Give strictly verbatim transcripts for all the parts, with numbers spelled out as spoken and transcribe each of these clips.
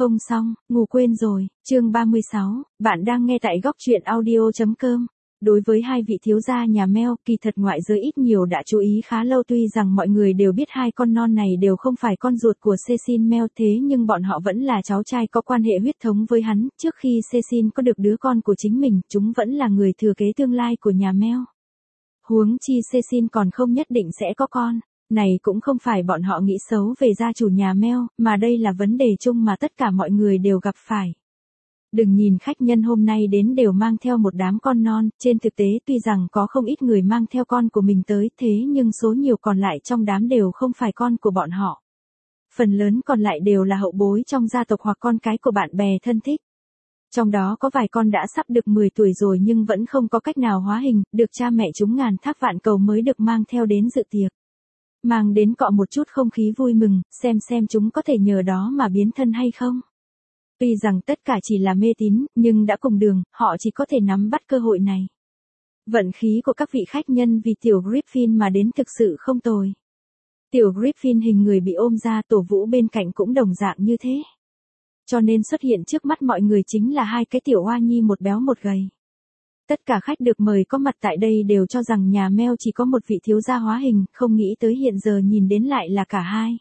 Không xong, ngủ quên rồi, chương ba mươi sáu, bạn đang nghe tại góc truyện audio.com. Đối với hai vị thiếu gia nhà Mel, kỳ thật ngoại giới ít nhiều đã chú ý khá lâu, tuy rằng mọi người đều biết hai con non này đều không phải con ruột của Cecil Mel, thế nhưng bọn họ vẫn là cháu trai có quan hệ huyết thống với hắn, trước khi Cecil có được đứa con của chính mình, chúng vẫn là người thừa kế tương lai của nhà Mel. Huống chi Cecil còn không nhất định sẽ có con. Này cũng không phải bọn họ nghĩ xấu về gia chủ nhà Mel, mà đây là vấn đề chung mà tất cả mọi người đều gặp phải. Đừng nhìn khách nhân hôm nay đến đều mang theo một đám con non, trên thực tế tuy rằng có không ít người mang theo con của mình tới, thế nhưng số nhiều còn lại trong đám đều không phải con của bọn họ. Phần lớn còn lại đều là hậu bối trong gia tộc hoặc con cái của bạn bè thân thích. Trong đó có vài con đã sắp được mười tuổi rồi nhưng vẫn không có cách nào hóa hình, được cha mẹ chúng ngàn thác vạn cầu mới được mang theo đến dự tiệc. Mang đến cọ một chút không khí vui mừng, xem xem chúng có thể nhờ đó mà biến thân hay không. Tuy rằng tất cả chỉ là mê tín, nhưng đã cùng đường, họ chỉ có thể nắm bắt cơ hội này. Vận khí của các vị khách nhân vì tiểu Griffin mà đến thực sự không tồi. Tiểu Griffin hình người bị ôm ra, Tổ Vũ bên cạnh cũng đồng dạng như thế. Cho nên xuất hiện trước mắt mọi người chính là hai cái tiểu oa nhi, một béo một gầy. Tất cả khách được mời có mặt tại đây đều cho rằng nhà Mel chỉ có một vị thiếu gia hóa hình, không nghĩ tới hiện giờ nhìn đến lại là cả hai.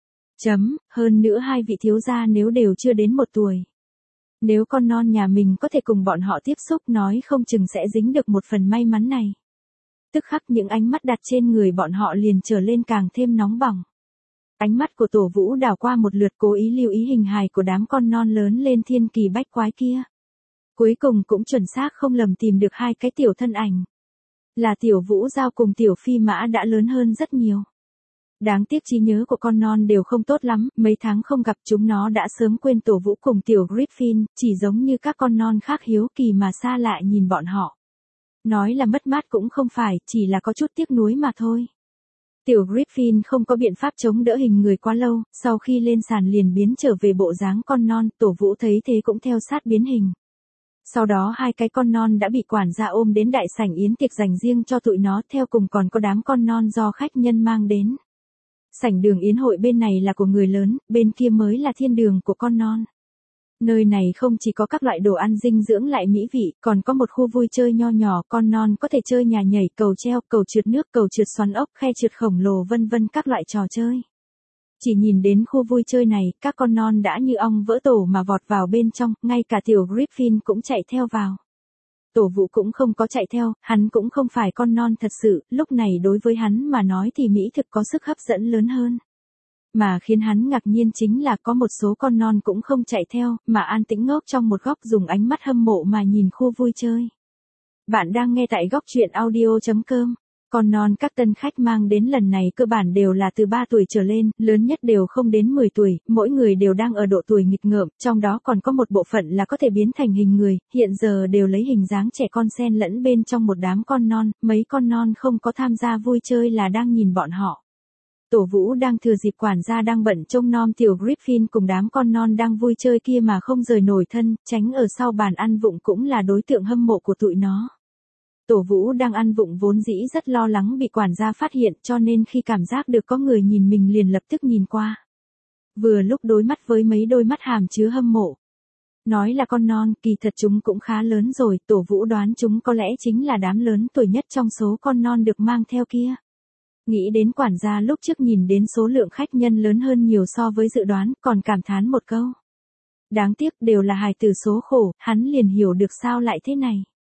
Chấm, hơn nữa hai vị thiếu gia nếu đều chưa đến một tuổi. Nếu con non nhà mình có thể cùng bọn họ tiếp xúc, nói không chừng sẽ dính được một phần may mắn này. Tức khắc những ánh mắt đặt trên người bọn họ liền trở lên càng thêm nóng bỏng. Ánh mắt của Tổ Vũ đảo qua một lượt, cố ý lưu ý hình hài của đám con non lớn lên thiên kỳ bách quái kia. Cuối cùng cũng chuẩn xác không lầm tìm được hai cái tiểu thân ảnh. Là tiểu Vũ Giao cùng tiểu Phi Mã đã lớn hơn rất nhiều. Đáng tiếc trí nhớ của con non đều không tốt lắm, mấy tháng không gặp chúng nó đã sớm quên Tổ Vũ cùng tiểu Griffin, chỉ giống như các con non khác hiếu kỳ mà xa lạ nhìn bọn họ. Nói là mất mát cũng không phải, chỉ là có chút tiếc nuối mà thôi. Tiểu Griffin không có biện pháp chống đỡ hình người quá lâu, sau khi lên sàn liền biến trở về bộ dáng con non, Tổ Vũ thấy thế cũng theo sát biến hình. Sau đó hai cái con non đã bị quản gia ôm đến đại sảnh yến tiệc dành riêng cho tụi nó, theo cùng còn có đám con non do khách nhân mang đến. Sảnh đường yến hội bên này là của người lớn, bên kia mới là thiên đường của con non. Nơi này không chỉ có các loại đồ ăn dinh dưỡng lại mỹ vị, còn có một khu vui chơi nho nhỏ, con non có thể chơi nhà nhảy, cầu treo, cầu trượt nước, cầu trượt xoắn ốc, khe trượt khổng lồ vân vân các loại trò chơi. Chỉ nhìn đến khu vui chơi này, các con non đã như ong vỡ tổ mà vọt vào bên trong, ngay cả tiểu Griffin cũng chạy theo vào. Tổ Vũ cũng không có chạy theo, hắn cũng không phải con non thật sự, lúc này đối với hắn mà nói thì mỹ thực có sức hấp dẫn lớn hơn. Mà khiến hắn ngạc nhiên chính là có một số con non cũng không chạy theo, mà an tĩnh ngốc trong một góc dùng ánh mắt hâm mộ mà nhìn khu vui chơi. Bạn đang nghe tại góc truyện audio.com. Con non các tân khách mang đến lần này cơ bản đều là từ ba tuổi trở lên, lớn nhất đều không đến mười tuổi, mỗi người đều đang ở độ tuổi nghịch ngợm, trong đó còn có một bộ phận là có thể biến thành hình người, hiện giờ đều lấy hình dáng trẻ con xen lẫn bên trong một đám con non, mấy con non không có tham gia vui chơi là đang nhìn bọn họ. Tổ Vũ đang thừa dịp quản gia đang bận trông nom tiểu Griffin cùng đám con non đang vui chơi kia mà không rời nổi thân, tránh ở sau bàn ăn vụng cũng là đối tượng hâm mộ của tụi nó. Tổ Vũ đang ăn vụng vốn dĩ rất lo lắng bị quản gia phát hiện, cho nên khi cảm giác được có người nhìn mình liền lập tức nhìn qua. Vừa lúc đối mắt với mấy đôi mắt hàm chứa hâm mộ. Nói là con non, kỳ thật chúng cũng khá lớn rồi, Tổ Vũ đoán chúng có lẽ chính là đám lớn tuổi nhất trong số con non được mang theo kia. Nghĩ đến quản gia lúc trước nhìn đến số lượng khách nhân lớn hơn nhiều so với dự đoán, còn cảm thán một câu. Đáng tiếc đều là hài tử số khổ, hắn liền hiểu được sao lại thế này.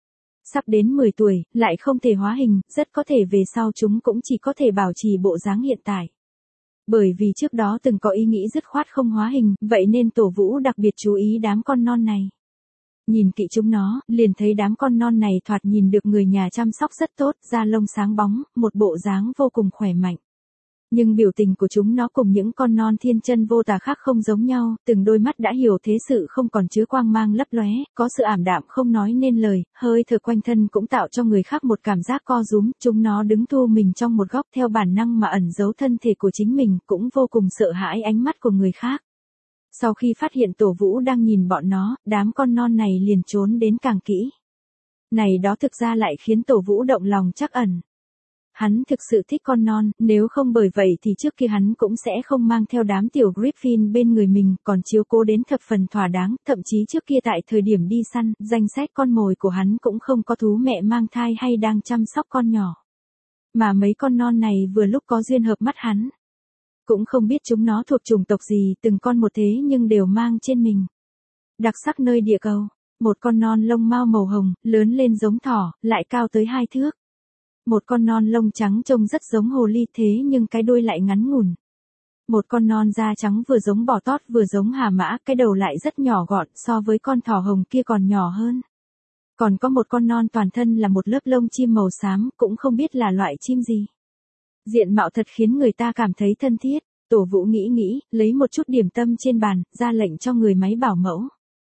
Sắp đến mười tuổi, lại không thể hóa hình, rất có thể về sau chúng cũng chỉ có thể bảo trì bộ dáng hiện tại. Bởi vì trước đó từng có ý nghĩ dứt khoát không hóa hình, vậy nên Tổ Vũ đặc biệt chú ý đám con non này. Nhìn kỹ chúng nó, liền thấy đám con non này thoạt nhìn được người nhà chăm sóc rất tốt, da lông sáng bóng, một bộ dáng vô cùng khỏe mạnh. Nhưng biểu tình của chúng nó cùng những con non thiên chân vô tà khác không giống nhau, từng đôi mắt đã hiểu thế sự không còn chứa quang mang lấp lóe, có sự ảm đạm không nói nên lời, hơi thở quanh thân cũng tạo cho người khác một cảm giác co rúm, chúng nó đứng thu mình trong một góc theo bản năng mà ẩn giấu thân thể của chính mình, cũng vô cùng sợ hãi ánh mắt của người khác. Sau khi phát hiện Tổ Vũ đang nhìn bọn nó, đám con non này liền trốn đến càng kỹ. Này đó thực ra lại khiến Tổ Vũ động lòng trắc ẩn. Hắn thực sự thích con non, nếu không bởi vậy thì trước kia hắn cũng sẽ không mang theo đám tiểu Griffin bên người mình, còn chiếu cố đến thập phần thỏa đáng, thậm chí trước kia tại thời điểm đi săn, danh sách con mồi của hắn cũng không có thú mẹ mang thai hay đang chăm sóc con nhỏ. Mà mấy con non này vừa lúc có duyên hợp mắt hắn. Cũng không biết chúng nó thuộc chủng tộc gì, từng con một thế nhưng đều mang trên mình đặc sắc nơi địa cầu. Một con non lông mao màu hồng, lớn lên giống thỏ, lại cao tới hai thước. Một con non lông trắng trông rất giống hồ ly thế nhưng cái đuôi lại ngắn ngủn. Một con non da trắng vừa giống bò tót vừa giống hà mã, cái đầu lại rất nhỏ gọn, so với con thỏ hồng kia còn nhỏ hơn. Còn có một con non toàn thân là một lớp lông chim màu xám, cũng không biết là loại chim gì. Diện mạo thật khiến người ta cảm thấy thân thiết. Tổ Vũ nghĩ nghĩ, lấy một chút điểm tâm trên bàn, ra lệnh cho người máy bảo mẫu.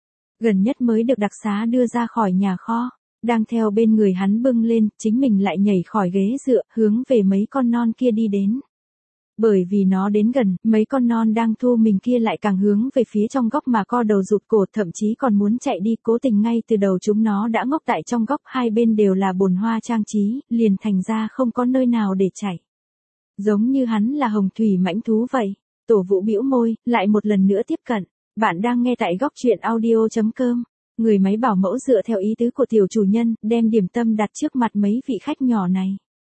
Gần nhất mới được đặc xá đưa ra khỏi nhà kho. Đang theo bên người hắn bưng lên, chính mình lại nhảy khỏi ghế dựa, hướng về mấy con non kia đi đến. Bởi vì nó đến gần, mấy con non đang thu mình kia lại càng hướng về phía trong góc mà co đầu rụt cổ, thậm chí còn muốn chạy đi, cố tình ngay từ đầu chúng nó đã ngốc tại trong góc, hai bên đều là bồn hoa trang trí, liền thành ra không có nơi nào để chạy. Giống như hắn là hồng thủy mãnh thú vậy. Tổ Vũ bĩu môi, lại một lần nữa tiếp cận. Bạn đang nghe tại góc truyện audio chấm com. Người máy bảo mẫu dựa theo ý tứ của tiểu chủ nhân, đem điểm tâm đặt trước mặt mấy vị khách nhỏ này.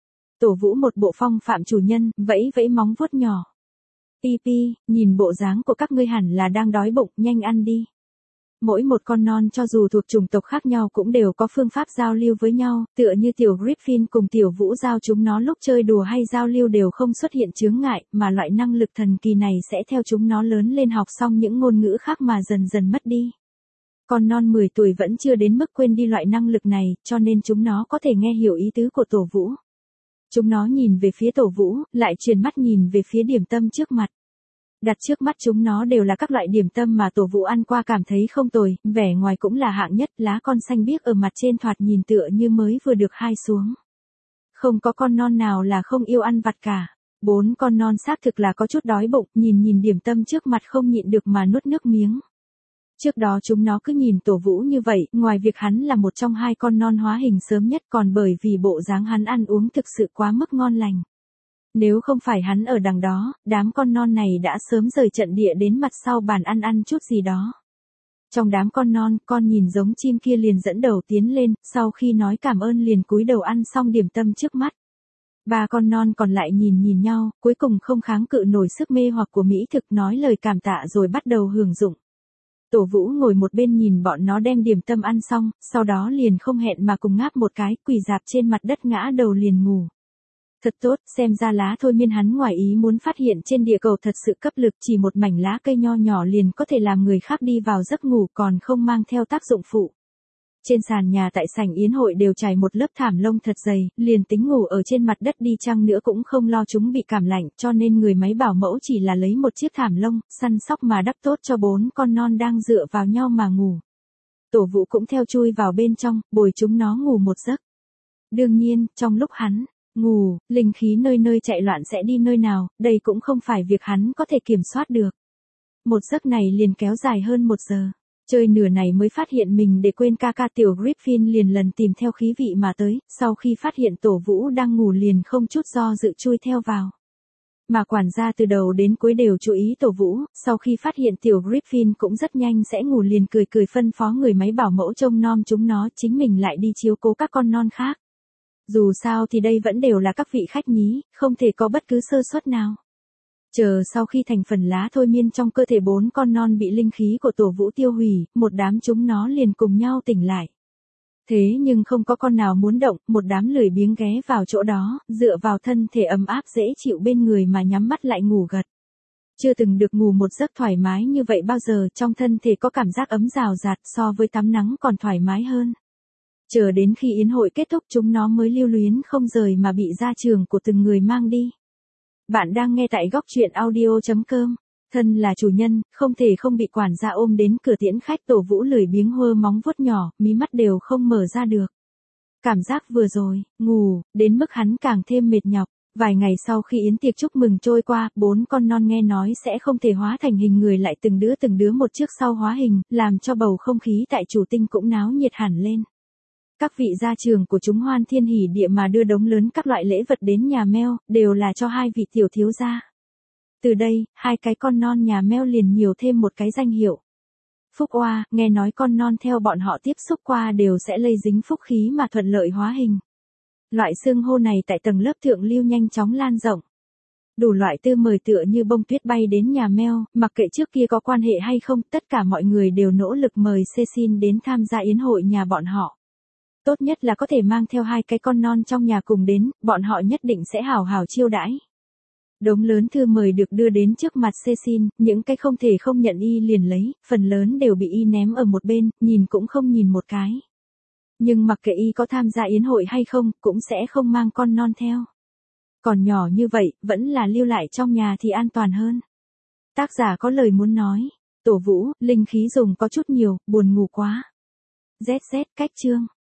Tổ Vũ một bộ phong phạm chủ nhân, vẫy vẫy móng vuốt nhỏ. Pi pi, nhìn bộ dáng của các ngươi hẳn là đang đói bụng, nhanh ăn đi. Mỗi một con non cho dù thuộc chủng tộc khác nhau cũng đều có phương pháp giao lưu với nhau, tựa như tiểu Griffin cùng tiểu Vũ giao chúng nó lúc chơi đùa hay giao lưu đều không xuất hiện chướng ngại, mà loại năng lực thần kỳ này sẽ theo chúng nó lớn lên học xong những ngôn ngữ khác mà dần dần mất đi. Con non mười tuổi vẫn chưa đến mức quên đi loại năng lực này, cho nên chúng nó có thể nghe hiểu ý tứ của Tổ Vũ. Chúng nó nhìn về phía Tổ Vũ, lại chuyển mắt nhìn về phía điểm tâm trước mặt. Đặt trước mắt chúng nó đều là các loại điểm tâm mà Tổ Vũ ăn qua cảm thấy không tồi, vẻ ngoài cũng là hạng nhất, lá con xanh biếc ở mặt trên thoạt nhìn tựa như mới vừa được hai xuống. Không có con non nào là không yêu ăn vặt cả. Bốn con non xác thực là có chút đói bụng, nhìn nhìn điểm tâm trước mặt không nhịn được mà nuốt nước miếng. Trước đó chúng nó cứ nhìn Tổ Vũ như vậy, ngoài việc hắn là một trong hai con non hóa hình sớm nhất còn bởi vì bộ dáng hắn ăn uống thực sự quá mức ngon lành. Nếu không phải hắn ở đằng đó, đám con non này đã sớm rời trận địa đến mặt sau bàn ăn ăn chút gì đó. Trong đám con non, con nhìn giống chim kia liền dẫn đầu tiến lên, sau khi nói cảm ơn liền cúi đầu ăn xong điểm tâm trước mắt. Ba con non còn lại nhìn nhìn nhau, cuối cùng không kháng cự nổi sức mê hoặc của mỹ thực, nói lời cảm tạ rồi bắt đầu hưởng dụng. Tổ Vũ ngồi một bên nhìn bọn nó đem điểm tâm ăn xong, sau đó liền không hẹn mà cùng ngáp một cái, quỳ dạp trên mặt đất ngã đầu liền ngủ. Thật tốt, xem ra lá thôi miên hắn ngoài ý muốn phát hiện trên địa cầu thật sự cấp lực, chỉ một mảnh lá cây nho nhỏ liền có thể làm người khác đi vào giấc ngủ còn không mang theo tác dụng phụ. Trên sàn nhà tại sảnh yến hội đều trải một lớp thảm lông thật dày, liền tính ngủ ở trên mặt đất đi chăng nữa cũng không lo chúng bị cảm lạnh, cho nên người máy bảo mẫu chỉ là lấy một chiếc thảm lông, săn sóc mà đắp tốt cho bốn con non đang dựa vào nhau mà ngủ. Tổ Vũ cũng theo chui vào bên trong, bồi chúng nó ngủ một giấc. Đương nhiên, trong lúc hắn ngủ, linh khí nơi nơi chạy loạn sẽ đi nơi nào, đây cũng không phải việc hắn có thể kiểm soát được. Một giấc này liền kéo dài hơn một giờ. Chơi nửa này mới phát hiện mình để quên ca ca tiểu Griffin liền lần tìm theo khí vị mà tới, sau khi phát hiện Tổ Vũ đang ngủ liền không chút do dự chui theo vào. Mà quản gia từ đầu đến cuối đều chú ý Tổ Vũ, sau khi phát hiện tiểu Griffin cũng rất nhanh sẽ ngủ liền cười cười phân phó người máy bảo mẫu trông nom chúng nó, chính mình lại đi chiếu cố các con non khác. Dù sao thì đây vẫn đều là các vị khách nhí, không thể có bất cứ sơ suất nào. Chờ sau khi thành phần lá thôi miên trong cơ thể bốn con non bị linh khí của Tổ Vũ tiêu hủy, một đám chúng nó liền cùng nhau tỉnh lại. Thế nhưng không có con nào muốn động, một đám lười biếng ghé vào chỗ đó, dựa vào thân thể ấm áp dễ chịu bên người mà nhắm mắt lại ngủ gật. Chưa từng được ngủ một giấc thoải mái như vậy bao giờ, trong thân thể có cảm giác ấm rào rạt so với tắm nắng còn thoải mái hơn. Chờ đến khi yến hội kết thúc chúng nó mới lưu luyến không rời mà bị gia trưởng của từng người mang đi. Bạn đang nghe tại góc truyện audio chấm com. Thân là chủ nhân, không thể không bị quản gia ôm đến cửa tiễn khách. Tổ Vũ lười biếng hơ móng vuốt nhỏ, mí mắt đều không mở ra được. Cảm giác vừa rồi, ngủ, đến mức hắn càng thêm mệt nhọc. Vài ngày sau khi yến tiệc chúc mừng trôi qua, bốn con non nghe nói sẽ không thể hóa thành hình người lại từng đứa từng đứa một trước sau hóa hình, làm cho bầu không khí tại chủ tinh cũng náo nhiệt hẳn lên. Các vị gia trưởng của chúng hoan thiên hỉ địa mà đưa đống lớn các loại lễ vật đến nhà Mel, đều là cho hai vị tiểu thiếu gia. Từ đây, hai cái con non nhà Mel liền nhiều thêm một cái danh hiệu. Phúc Oa, nghe nói con non theo bọn họ tiếp xúc qua đều sẽ lây dính phúc khí mà thuận lợi hóa hình. Loại xưng hô này tại tầng lớp thượng lưu nhanh chóng lan rộng. Đủ loại tư mời tựa như bông tuyết bay đến nhà Mel, mặc kệ trước kia có quan hệ hay không, tất cả mọi người đều nỗ lực mời Cecil đến tham gia yến hội nhà bọn họ. Tốt nhất là có thể mang theo hai cái con non trong nhà cùng đến, bọn họ nhất định sẽ hào hào chiêu đãi. Đống lớn thư mời được đưa đến trước mặt Cecil, những cái không thể không nhận y liền lấy, phần lớn đều bị y ném ở một bên, nhìn cũng không nhìn một cái. Nhưng mặc kệ y có tham gia yến hội hay không, cũng sẽ không mang con non theo. Còn nhỏ như vậy, vẫn là lưu lại trong nhà thì an toàn hơn. Tác giả có lời muốn nói. Tổ Vũ, linh khí dùng có chút nhiều, buồn ngủ quá. zét zét cách chương.